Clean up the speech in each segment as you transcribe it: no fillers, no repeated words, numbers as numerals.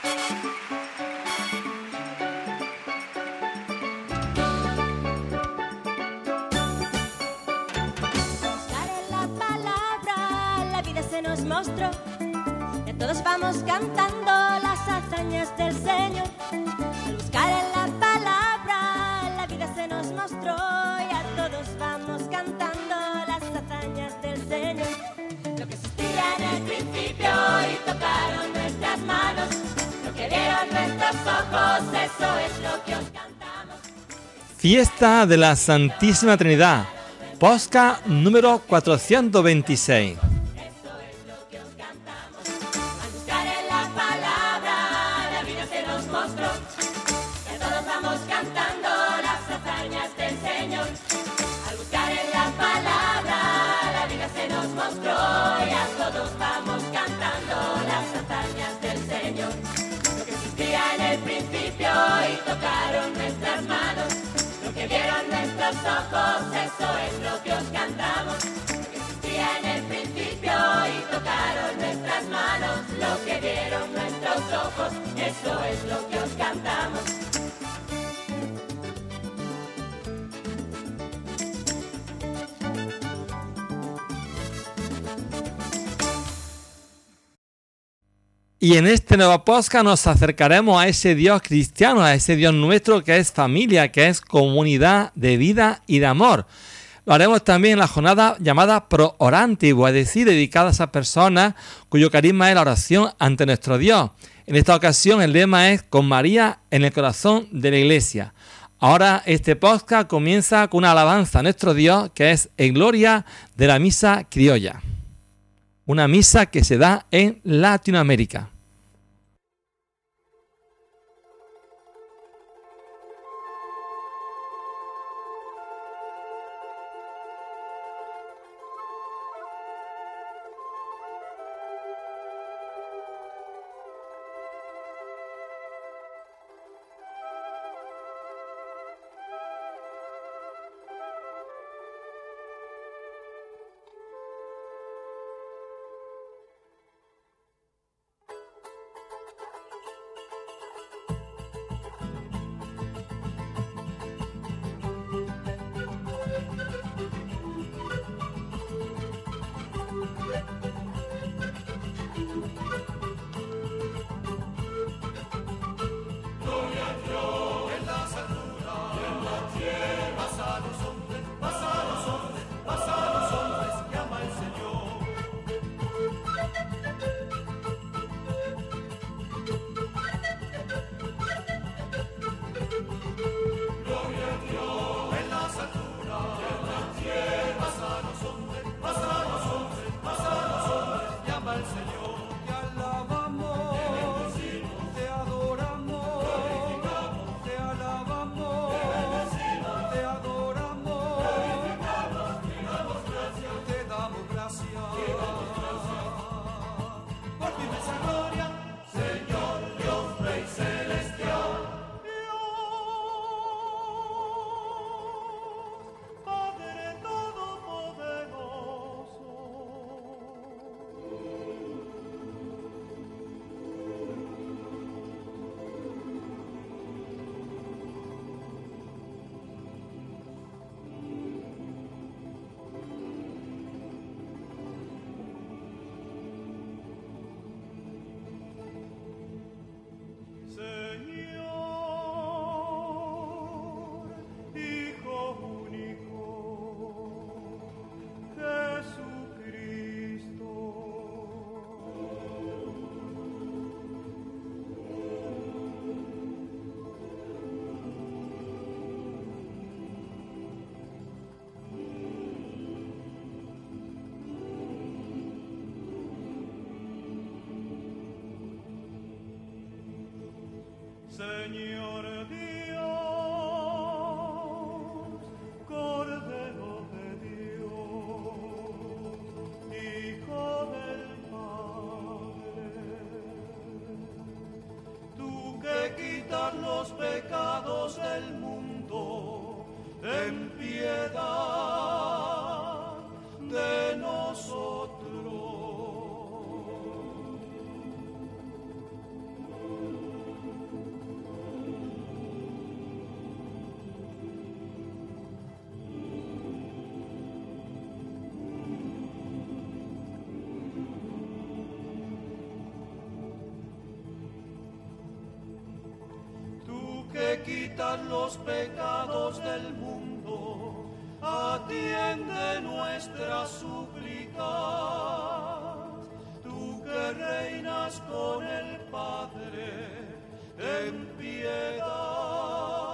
Mostró, ya todos vamos cantando las hazañas del Señor. Al buscar en la palabra, la vida se nos mostró, ya todos vamos cantando las hazañas del Señor. Lo que existía en el principio y tocaron nuestras manos, lo que vieron nuestros ojos, eso es lo que os cantamos. Fiesta de la Santísima Trinidad, podcast número 426. Y tocaron nuestras manos, lo que vieron nuestros ojos, eso es lo que os cantamos. Lo que existía en el principio y tocaron nuestras manos, lo que vieron nuestros ojos, eso es lo que os cantamos. Y en este nuevo podcast nos acercaremos a ese Dios cristiano, a ese Dios nuestro que es familia, que es comunidad de vida y de amor. Lo haremos también en la jornada llamada Pro Orantibus, es decir, dedicada a esas personas cuyo carisma es la oración ante nuestro Dios. En esta ocasión el lema es Con María en el corazón de la Iglesia. Ahora este podcast comienza con una alabanza a nuestro Dios que es en gloria de la misa criolla. Una misa que se da en Latinoamérica. Señor Dios, Cordero de Dios, Hijo del Padre, tú que quitas los pecados del mundo, ten piedad de nosotros. quitas los pecados del mundo, atiende nuestras súplicas. Tú que reinas con el Padre, ten piedad.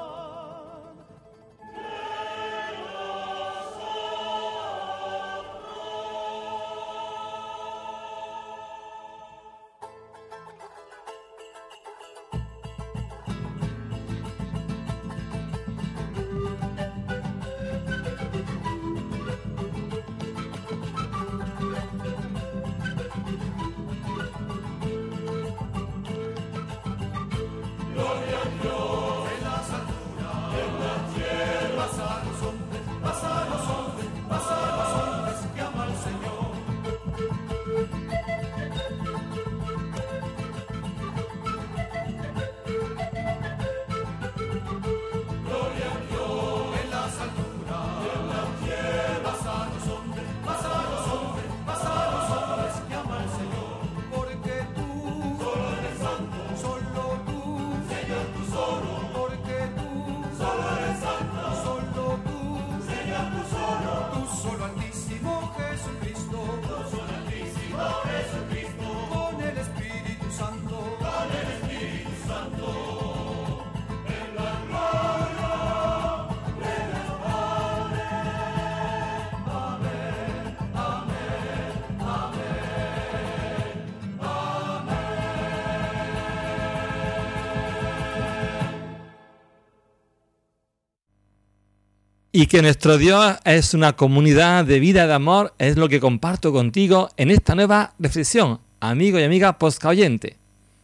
Y que nuestro Dios es una comunidad de vida y de amor, es lo que comparto contigo en esta nueva reflexión, amigo y amiga podcast oyente.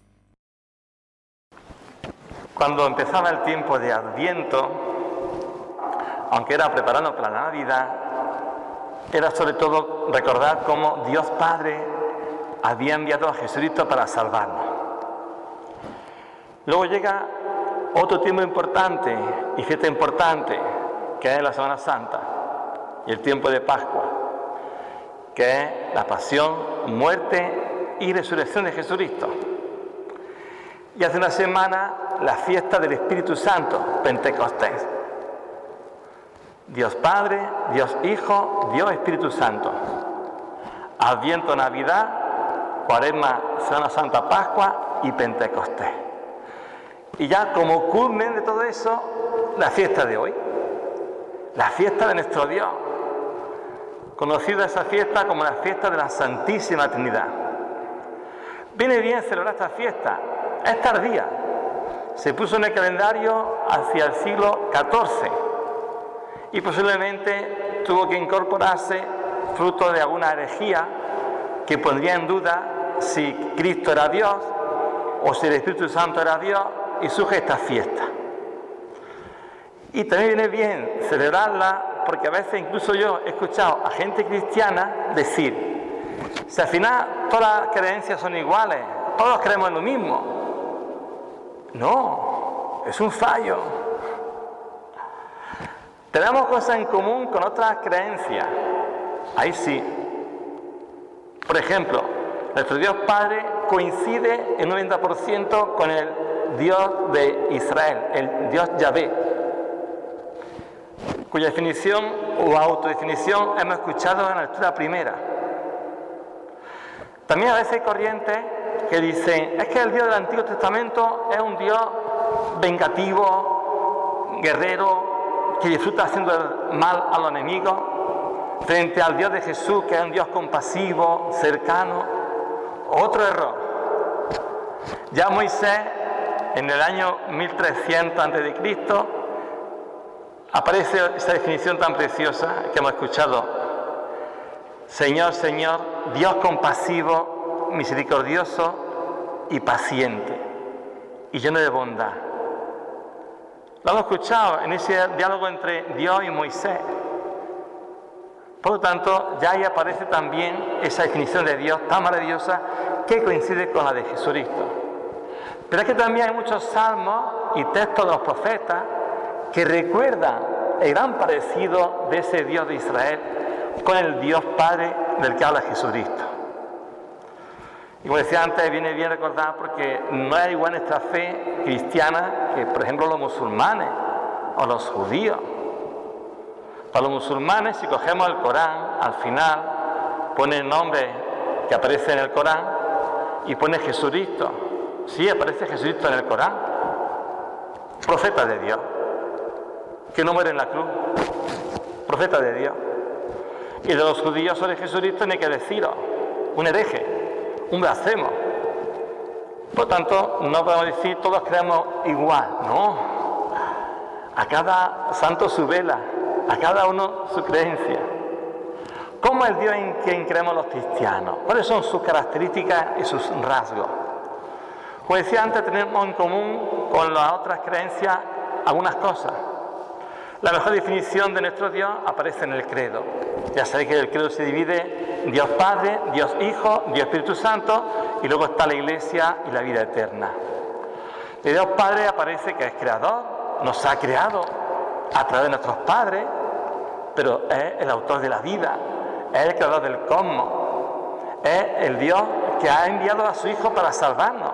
Cuando empezaba el tiempo de Adviento, aunque era preparando para la Navidad, era sobre todo recordar cómo Dios Padre había enviado a Jesucristo para salvarnos. Luego llega otro tiempo importante y fiesta importante, que es la Semana Santa y el tiempo de Pascua, que es la pasión, muerte y resurrección de Jesucristo. Y hace una semana la fiesta del Espíritu Santo, Pentecostés. Dios Padre, Dios Hijo, Dios Espíritu Santo. Adviento, Navidad, Cuaresma, Semana Santa, Pascua y Pentecostés. Y ya como culmen de todo eso, la fiesta de hoy. La fiesta de nuestro Dios, conocida esa fiesta como la fiesta de la Santísima Trinidad. Viene bien celebrar esta fiesta, es tardía, se puso en el calendario hacia el siglo XIV y posiblemente tuvo que incorporarse fruto de alguna herejía que pondría en duda si Cristo era Dios o si el Espíritu Santo era Dios, y surge esta fiesta. Y también viene bien celebrarla porque a veces incluso yo he escuchado a gente cristiana decir, si al final todas las creencias son iguales, todos creemos en lo mismo. No, es un fallo. Tenemos cosas en común con otras creencias, ahí sí. Por ejemplo, nuestro Dios Padre coincide en un 90% con el Dios de Israel, el Dios Yahvé, cuya definición o autodefinición hemos escuchado en la lectura primera. También a veces hay corrientes que dicen, es que el Dios del Antiguo Testamento es un Dios vengativo, guerrero, que disfruta haciendo el mal a los enemigos, frente al Dios de Jesús, que es un Dios compasivo, cercano. Otro error. Ya Moisés, en el año 1300 a.C., aparece esa definición tan preciosa que hemos escuchado. Señor, Señor, Dios compasivo, misericordioso y paciente, y lleno de bondad. Lo hemos escuchado en ese diálogo entre Dios y Moisés. Por lo tanto, ya ahí aparece también esa definición de Dios tan maravillosa que coincide con la de Jesucristo. Pero es que también hay muchos salmos y textos de los profetas que recuerdan el gran parecido de ese Dios de Israel con el Dios Padre del que habla Jesucristo. Y como decía antes, viene bien recordar porque no es igual nuestra fe cristiana que, por ejemplo, los musulmanes o los judíos. Para los musulmanes, si cogemos el Corán, al final pone el nombre que aparece en el Corán y pone Jesucristo. Sí, aparece Jesucristo en el Corán. Profeta de Dios, que no muere en la cruz. Profeta de Dios. Y de los judíos sobre Jesucristo ni hay que deciros, un hereje, un blasfemo. Por lo tanto, no podemos decir todos creemos igual, no. A cada santo su vela, a cada uno su creencia. ¿Cómo es el Dios en quien creemos los cristianos? ¿Cuáles son sus características y sus rasgos? Como decía antes, tenemos en común con las otras creencias algunas cosas. La mejor definición de nuestro Dios aparece en el credo. Ya sabéis que el credo se divide en Dios Padre, Dios Hijo, Dios Espíritu Santo, y luego está la Iglesia y la vida eterna. El Dios Padre aparece que es creador, nos ha creado a través de nuestros padres, pero es el autor de la vida, es el creador del cosmos, es el Dios que ha enviado a su Hijo para salvarnos.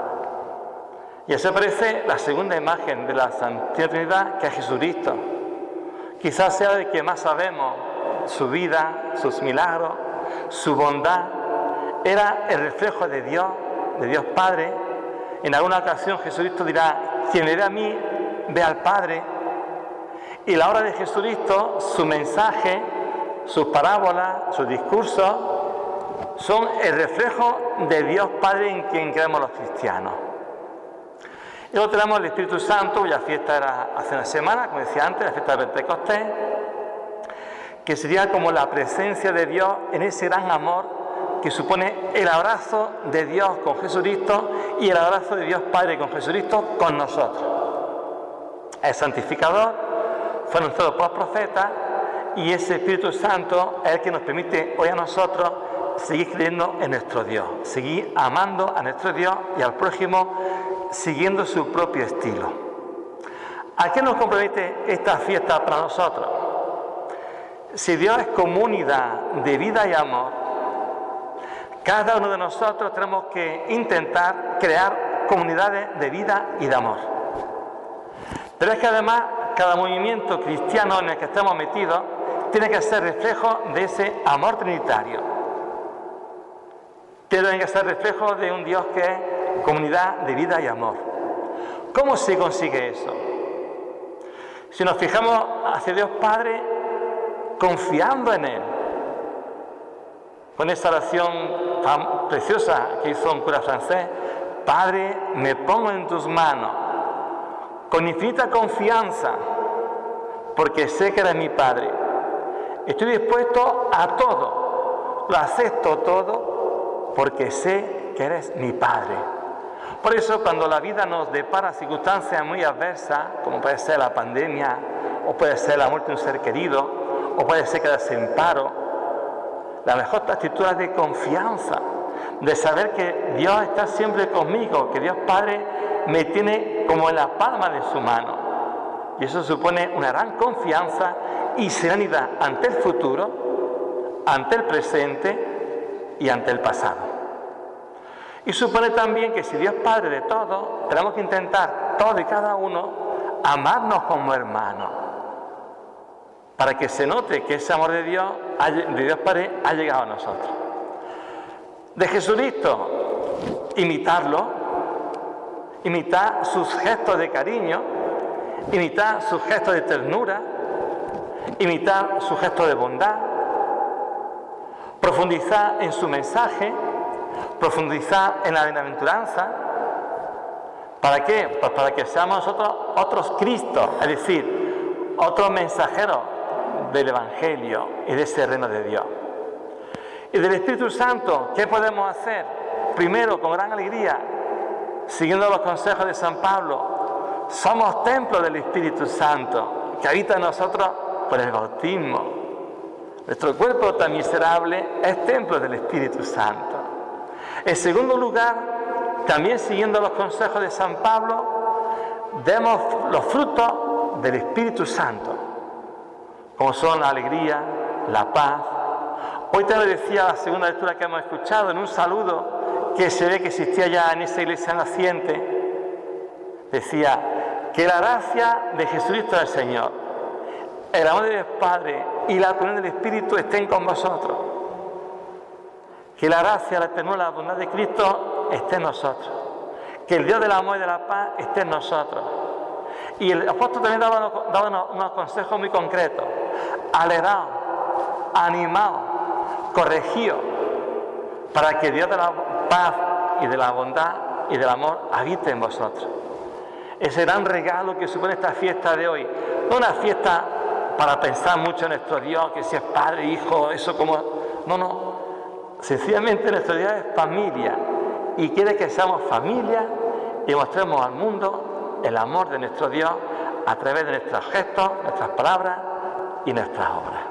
Y así aparece la segunda imagen de la Santísima Trinidad, que es Jesucristo. Quizás sea de que más sabemos su vida, sus milagros, su bondad. Era el reflejo de Dios Padre. En alguna ocasión Jesucristo dirá: quien me ve a mí, ve al Padre. Y la obra de Jesucristo, su mensaje, sus parábolas, sus discursos, son el reflejo de Dios Padre en quien creemos los cristianos. Y luego tenemos el Espíritu Santo, cuya fiesta era hace una semana, como decía antes, la fiesta de Pentecostés, que sería como la presencia de Dios en ese gran amor que supone el abrazo de Dios con Jesucristo y el abrazo de Dios Padre con Jesucristo con nosotros. Es santificador, fue anunciado por los profetas, y ese Espíritu Santo es el que nos permite hoy a nosotros seguir creyendo en nuestro Dios, seguir amando a nuestro Dios y al prójimo siguiendo su propio estilo. ¿A qué nos compromete esta fiesta para nosotros? Si Dios es comunidad de vida y amor, cada uno de nosotros tenemos que intentar crear comunidades de vida y de amor. Pero es que además cada movimiento cristiano en el que estemos metidos tiene que ser reflejo de ese amor trinitario. Tiene que ser reflejo de un Dios que es comunidad de vida y amor. ¿Cómo se consigue eso? Si nos fijamos hacia Dios Padre, confiando en Él, con esa oración tan preciosa que hizo un cura francés: Padre, me pongo en tus manos, con infinita confianza, porque sé que eres mi Padre. Estoy dispuesto a todo, lo acepto todo, porque sé que eres mi Padre. Por eso, cuando la vida nos depara circunstancias muy adversas, como puede ser la pandemia, o puede ser la muerte de un ser querido, o puede ser quedarse en paro, la mejor actitud es de confianza, de saber que Dios está siempre conmigo, que Dios Padre me tiene como en la palma de su mano. Y eso supone una gran confianza y serenidad ante el futuro, ante el presente y ante el pasado. Y supone también que si Dios es Padre de todos, tenemos que intentar, todos y cada uno, amarnos como hermanos, para que se note que ese amor de Dios Padre, ha llegado a nosotros. De Jesucristo, imitarlo, imitar sus gestos de cariño, imitar sus gestos de ternura, imitar sus gestos de bondad, profundizar en su mensaje, profundizar en la bienaventuranza. ¿Para qué? Pues para que seamos nosotros otros Cristos, es decir, otros mensajeros del Evangelio y de ese reino de Dios. Y del Espíritu Santo, ¿qué podemos hacer? Primero, con gran alegría, siguiendo los consejos de San Pablo, somos templo del Espíritu Santo, que habita en nosotros por el bautismo. Nuestro cuerpo tan miserable es templo del Espíritu Santo. En segundo lugar, también siguiendo los consejos de San Pablo, demos los frutos del Espíritu Santo, como son la alegría, la paz. Hoy te lo decía la segunda lectura que hemos escuchado en un saludo que se ve que existía ya en esa iglesia naciente, decía: que la gracia de Jesucristo el Señor, el amor de Dios Padre y la comunión del Espíritu estén con vosotros. Que la gracia, la ternura, la bondad de Cristo esté en nosotros. Que el Dios del amor y de la paz esté en nosotros. Y el apóstol también daba unos consejos muy concretos. Alegraos, animaos, corregidos, para que Dios de la paz y de la bondad y del amor habite en vosotros. Ese gran regalo que supone esta fiesta de hoy. No una fiesta para pensar mucho en nuestro Dios, que si es Padre, Hijo, eso como... No. Sencillamente nuestro Dios es familia y quiere que seamos familia y mostremos al mundo el amor de nuestro Dios a través de nuestros gestos, nuestras palabras y nuestras obras.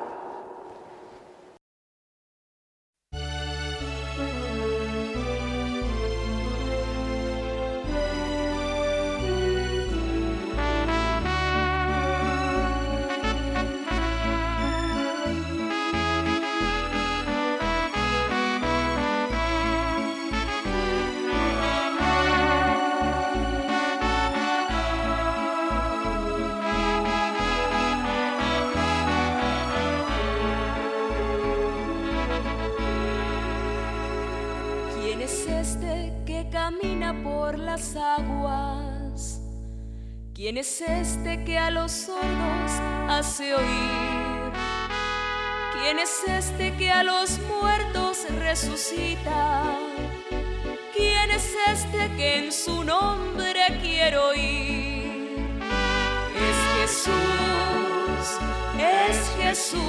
Aguas. ¿Quién es este que a los sordos hace oír? ¿Quién es este que a los muertos resucita? ¿Quién es este que en su nombre quiero oír? Es Jesús,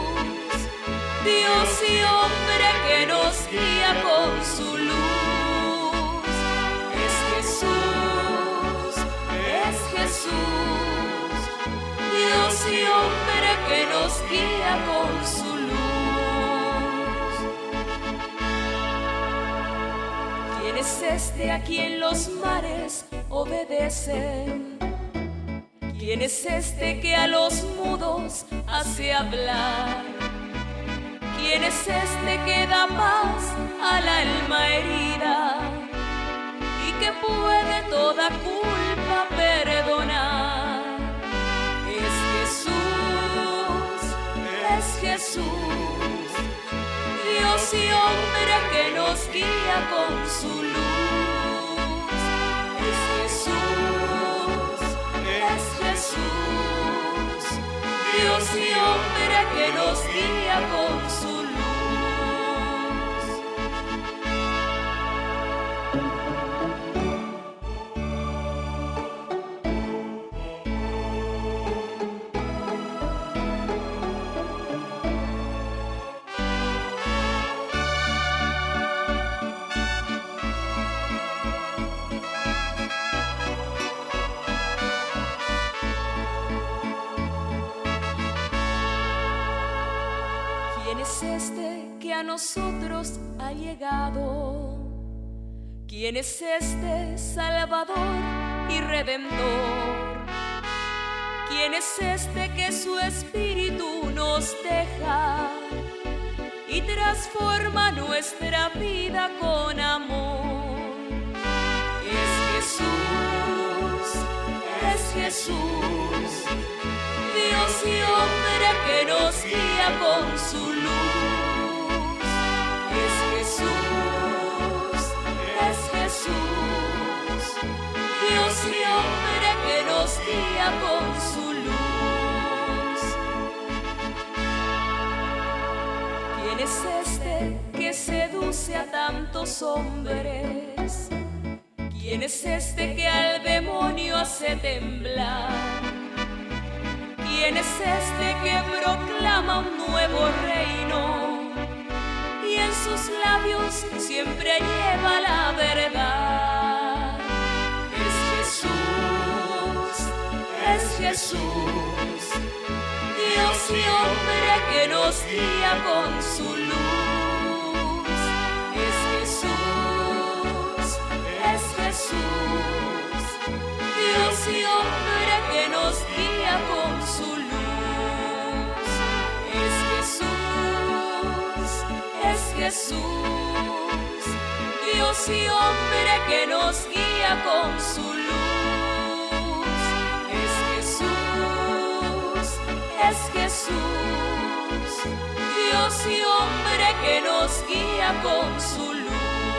Dios y hombre que nos guía con su luz. Dios y hombre que nos guía con su luz. ¿Quién es este a quien los mares obedecen? ¿Quién es este que a los mudos hace hablar? ¿Quién es este que da paz al alma herida y que puede toda culpa perdonar? Es Jesús, Dios y hombre que nos guía con su luz. Es Jesús, Dios y hombre que nos guía con su luz. A nosotros ha llegado. ¿Quién es este Salvador y Redentor? ¿Quién es este que su espíritu nos deja y transforma nuestra vida con amor? Es Jesús, Dios y hombre que nos guía con su luz. Es Jesús, Dios y hombre que nos guía con su luz. ¿Quién es este que seduce a tantos hombres? ¿Quién es este que al demonio hace temblar? ¿Quién es este que proclama un nuevo reino? Y en sus labios siempre lleva la verdad. Es Jesús, Dios y hombre que nos guía con su luz. Es Jesús, Dios y hombre que nos guía con su luz. Es Jesús, Dios y hombre que nos guía con su luz. Es Jesús, es Jesús, Dios y hombre que nos guía con su luz.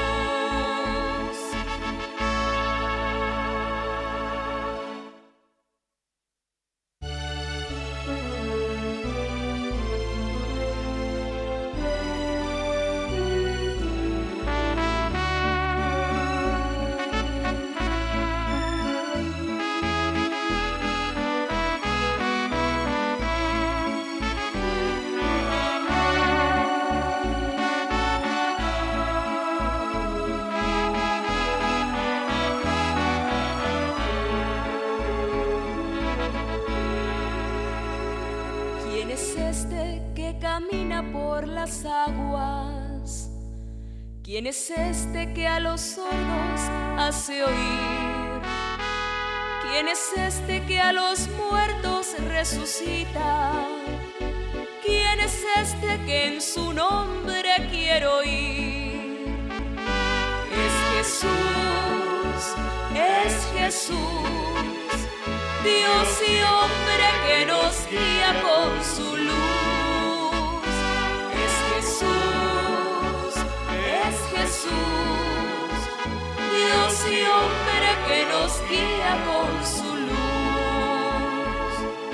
¿Quién es este que camina por las aguas? ¿Quién es este que a los sordos hace oír? ¿Quién es este que a los muertos resucita? ¿Quién es este que en su nombre quiero oír? Es Jesús, es Jesús, Dios y hombre que nos guía con su luz. Es Jesús, es Jesús, Dios y hombre que nos guía con su luz.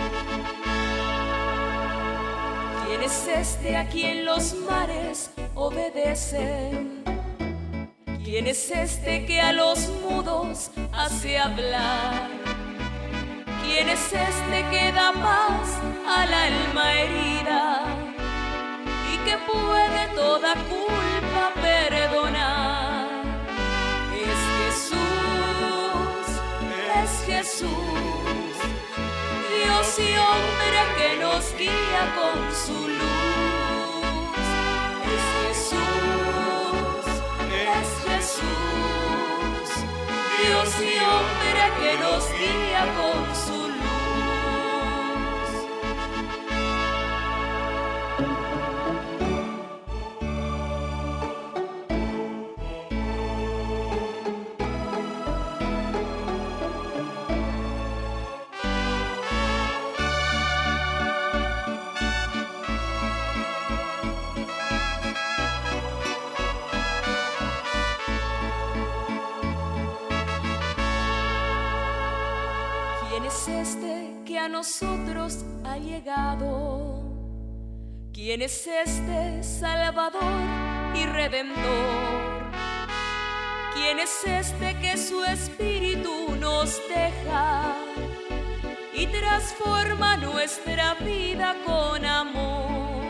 ¿Quién es este a quien los mares obedecen? ¿Quién es este que a los mudos hace hablar? ¿Quién es este que da paz al alma herida y que puede toda culpa perdonar? Es Jesús, Dios y hombre que nos guía con su luz. Es Jesús, Dios y hombre que nos guía con su luz. ¿Quién es este que a nosotros ha llegado? ¿Quién es este Salvador y Redentor? ¿Quién es este que su espíritu nos deja y transforma nuestra vida con amor?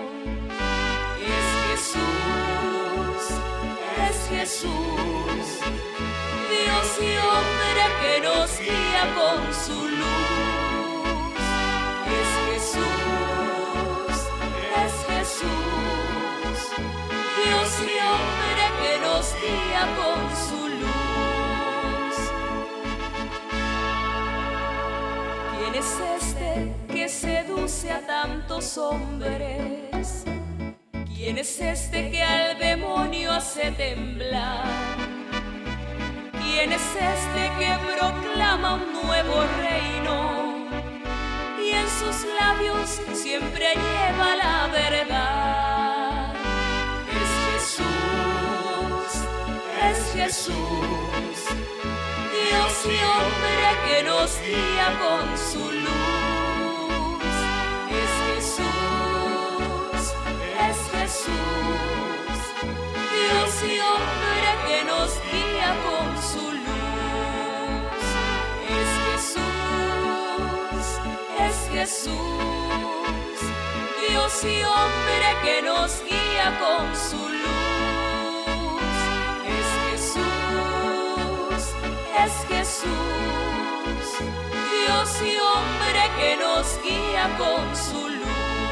Es Jesús, Dios y hombre que nos guía con su luz. Es Jesús, Dios y hombre que nos guía con su luz. ¿Quién es este que seduce a tantos hombres? ¿Quién es este que al demonio hace temblar? ¿Quién es este que proclama un nuevo reino y en sus labios siempre lleva la verdad? Es Jesús, Dios y hombre que nos guía con su luz. Es Jesús, Dios y hombre que nos guía con su luz. Es Jesús, Dios y hombre que nos guía con su luz. Es Jesús, Dios y hombre que nos guía con su luz.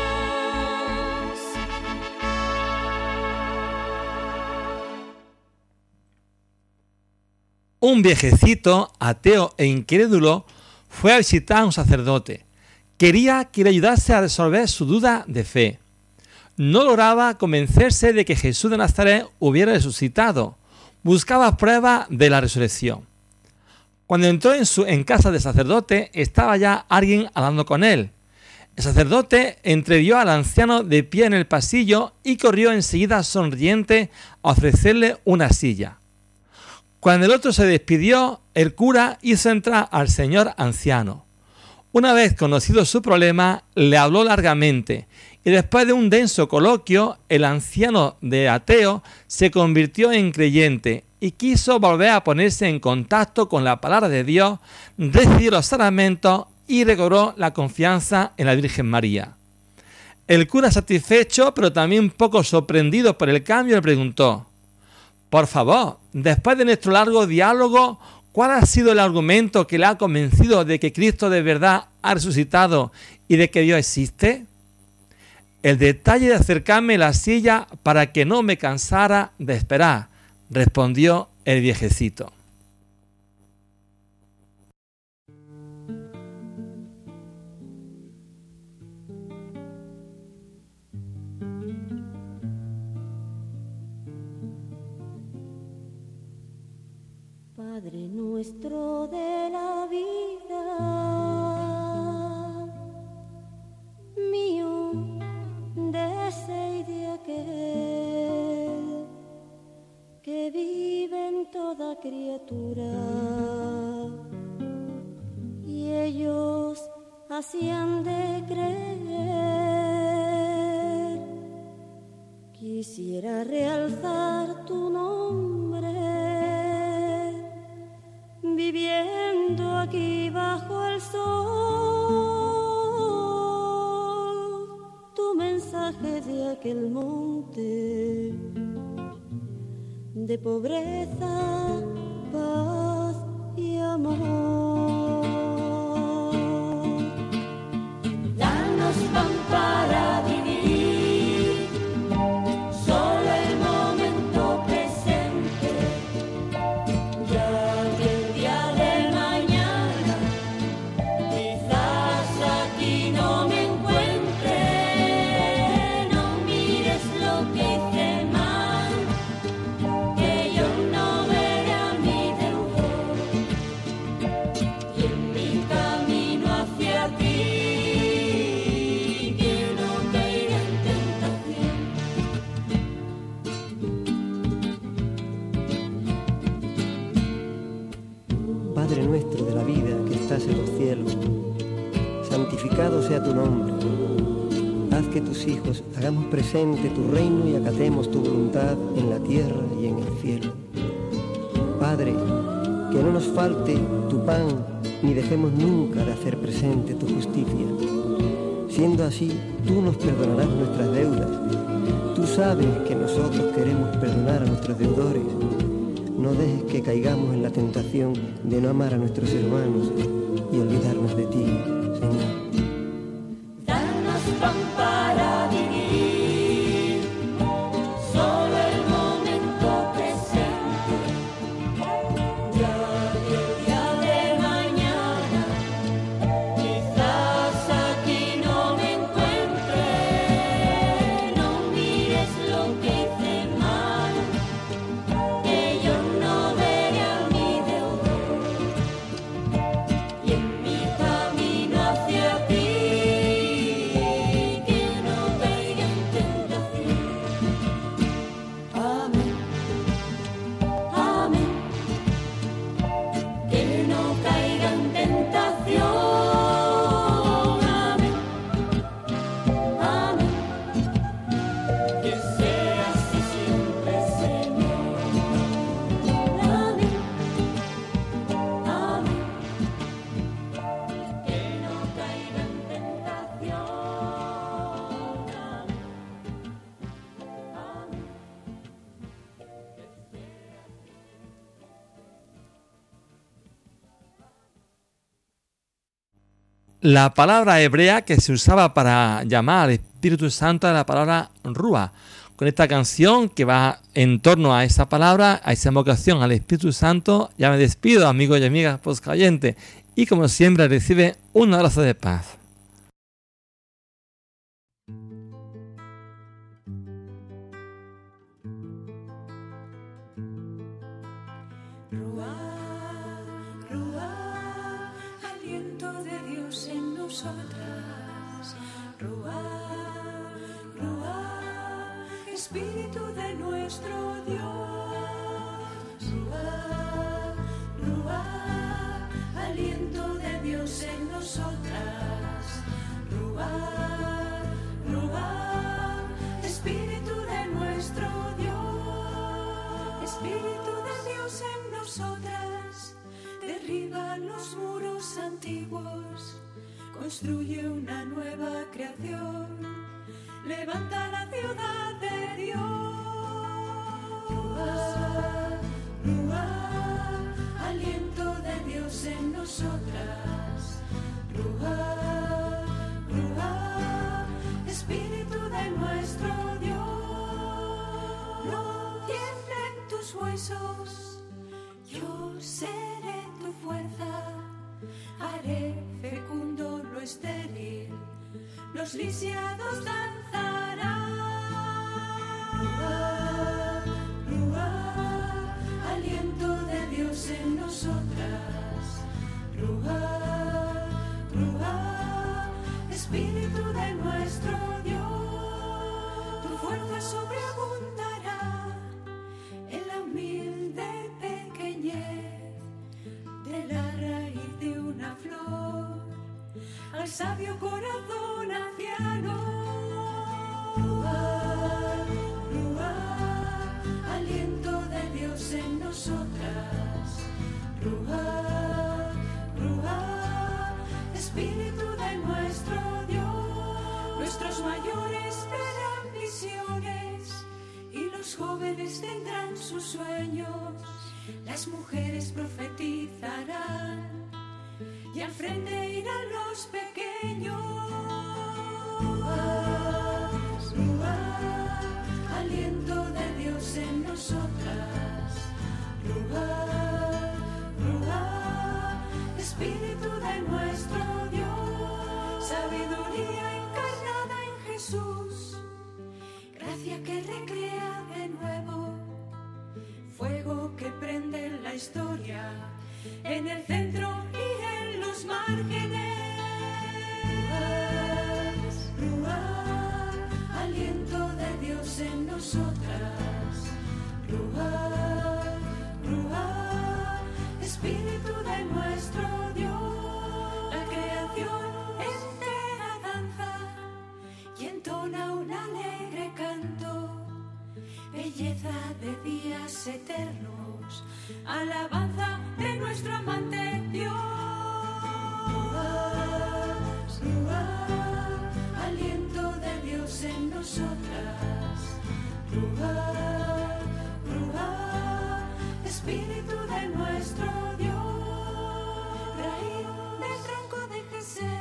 Un viejecito, ateo e incrédulo, fue a visitar a un sacerdote. Quería que le ayudase a resolver su duda de fe. No lograba convencerse de que Jesús de Nazaret hubiera resucitado, buscaba pruebas de la resurrección. Cuando entró en casa del sacerdote, estaba ya alguien hablando con él. El sacerdote entrevio al anciano de pie en el pasillo y corrió enseguida sonriente a ofrecerle una silla. Cuando el otro se despidió, el cura hizo entrar al señor anciano. Una vez conocido su problema, le habló largamente y después de un denso coloquio, el anciano de ateo se convirtió en creyente y quiso volver a ponerse en contacto con la palabra de Dios, recibió los sacramentos y recobró la confianza en la Virgen María. El cura, satisfecho pero también un poco sorprendido por el cambio, le preguntó: por favor, después de nuestro largo diálogo, ¿cuál ha sido el argumento que le ha convencido de que Cristo de verdad ha resucitado y de que Dios existe? El detalle de acercarme la silla para que no me cansara de esperar, respondió el viejecito. Padre nuestro de la vida, mío, de ese y de aquel que vive en toda criatura, y ellos así han de creer. Quisiera realzar tu nombre, viviendo aquí bajo el sol, tu mensaje de aquel monte de pobreza, paz y amor. Danos pan para vivir, solo el momento presente, ya que el día de mañana quizás aquí no me encuentre. No mires lo que hice mal, que yo no veré a mi deudor, y en mi camino hacia ti, que no caiga en tentación. Padre nuestro de la vida que estás en los cielos, santificado sea tu nombre. Haz que tus hijos hagamos presente tu reino y acatemos tu voluntad en la tierra y en el cielo. Padre, que no nos falte tu pan, ni dejemos nunca de hacer presente tu justicia. Siendo así, tú nos perdonarás nuestras deudas. Tú sabes que nosotros queremos perdonar a nuestros deudores. No dejes que caigamos en la tentación de no amar a nuestros hermanos y olvidarnos de ti, Señor. Danos pan para vivir, solo el momento presente, ya que el día de mañana quizás aquí no me encuentre. No mires lo que hice mal, que yo no veré a mi deudor, y en mi camino hacia ti, que no caiga en tentación. Amén, amén, que no caiga en tentación. Amén, amén, que sea así siempre, Señor. Amén, amén, que no caiga en tentación. La palabra hebrea que se usaba para llamar al Espíritu Santo es la palabra Rúa. Con esta canción que va en torno a esa palabra, a esa invocación al Espíritu Santo, ya me despido, amigos y amigas poscayentes, y como siempre recibe un abrazo de paz. Dios en nosotras. Ruach, Ruach, Espíritu de nuestro Dios. Espíritu de Dios en nosotras. Derriba los muros antiguos. Construye una nueva creación. Levanta la ciudad de Dios. Ruach, Ruach, aliento de Dios en nosotras. Ruach, Ruach, Espíritu de nuestro Dios. No tiemblen tus huesos, yo seré tu fuerza. Haré fecundo lo estéril, los lisiados danzarán. Ruach, Ruach, aliento de Dios en nosotras. Ruach, Ruach, Espíritu de nuestro Dios. Tu fuerza sobreabundará en la humilde pequeñez de la raíz de una flor, al sabio corazón anciano. Ruach, Ruach, aliento de Dios en nosotras. Ruach, Ruach, Espíritu de nuestro Dios. Nuestros mayores verán visiones y los jóvenes tendrán sus sueños. Las mujeres profetizarán y al frente irán los pequeños. Ruach, Ruach, aliento de Dios en nosotras. Ruach, Ruach, Espíritu de nuestro Dios. Sabiduría encarnada en Jesús, gracia que recrea de nuevo, fuego que prende la historia en el centro y en los márgenes. Ruach, Ruach, aliento de Dios en nosotras. Ruach, Ruach, Espíritu de nuestro Dios. La creación entera danza y entona un alegre canto. Belleza de días eternos, alabanza de nuestro amante Dios. Ruach, Ruach, aliento de Dios en nosotras. Ruach, Ruach, Espíritu de nuestro Dios. Raíz del tronco de Jesé,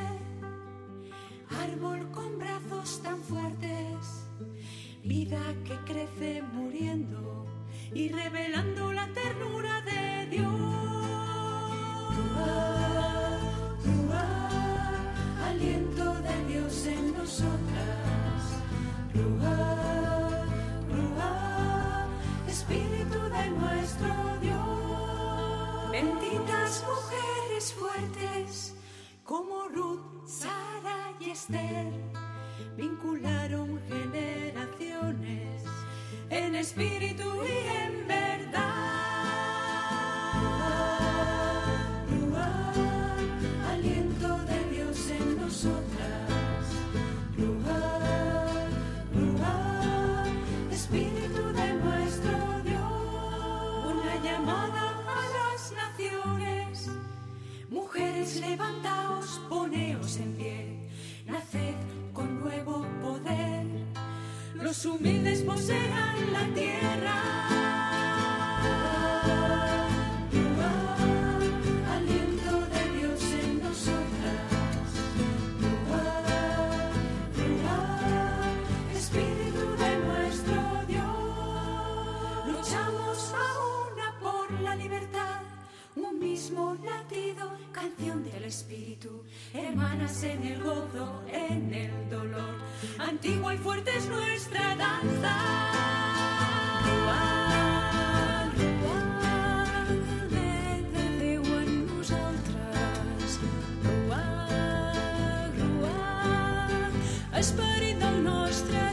árbol con brazos tan fuertes, vida que crece muriendo y revelando la ternura de Dios. Ruach, Ruach, aliento de Dios en nosotras. Ruach, Ruach, Espíritu de nuestro Dios. Benditas mujeres fuertes como Ruth, Sara y Esther, vincularon generaciones en espíritu y en verdad. Ruach, aliento de Dios en nosotras. Ruach, Ruach, Espíritu de nuestro Dios. Una llamada a las naciones. Mujeres, levantaos, poneos en pie, naced con nuevo poder. Los humildes poseerán la tierra. Ruach, aliento de Dios en nosotras. Ruach, Ruach, Espíritu de nuestro Dios. Luchamos a una por la libertad, un mismo latido, canción del Espíritu, hermanas en el gozo, en el dolor, antigua y fuerte es nuestra danza. Ruach, Ruach, de Déu en nosaltres. Ruach, Ruach, esperit del nostre